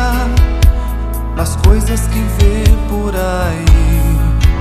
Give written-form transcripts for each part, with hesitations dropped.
acreditar nas coisas que vê por aí.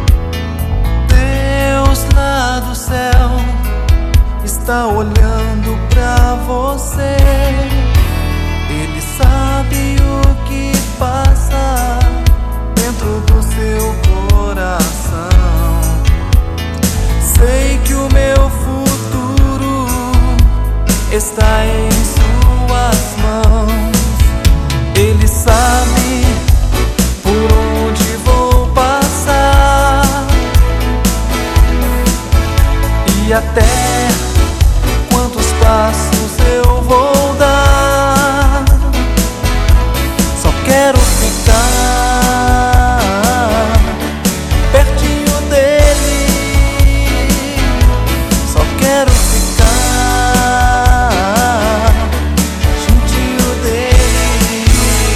Deus lá do céu está olhando pra você. Ele sabe o que passa dentro do seu coração. Sei que o meu futuro está em suas mãos. Ele sabe por onde vou passar e até quantos passos eu vou dar. Só quero ficar pertinho dele. Só quero ficar juntinho dele.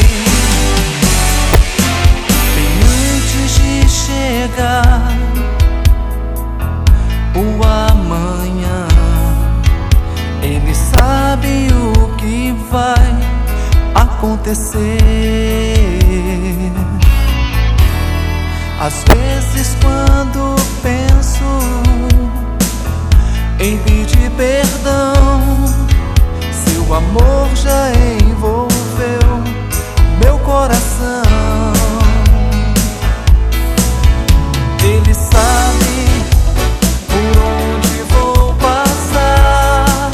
Bem antes de chegar o amanhã, ele sabe o que vai acontecer. Às vezes quando penso em pedir perdão, seu amor já envolveu meu coração. Ele sabe por onde vou passar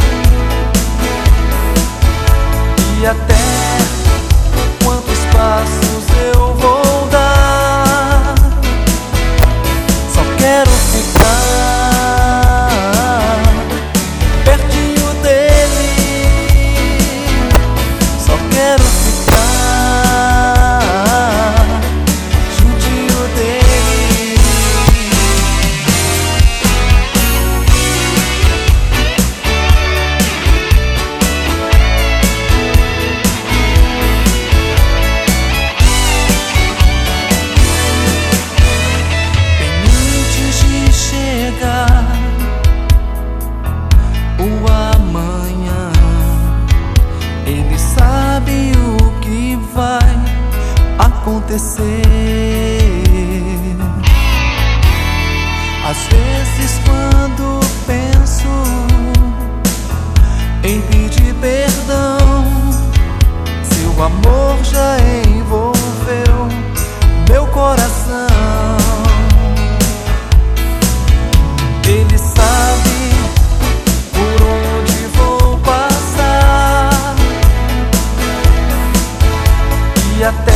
e até quantos passos eu vou dar. Só quero ficar pertinho dele. Só quero ficar juntinho dele. O amanhã, ele sabe o que vai acontecer. Às vezes quando penso em pedir perdão, seu amor já envolveu meu coração. Ele sabe por onde vou passar e até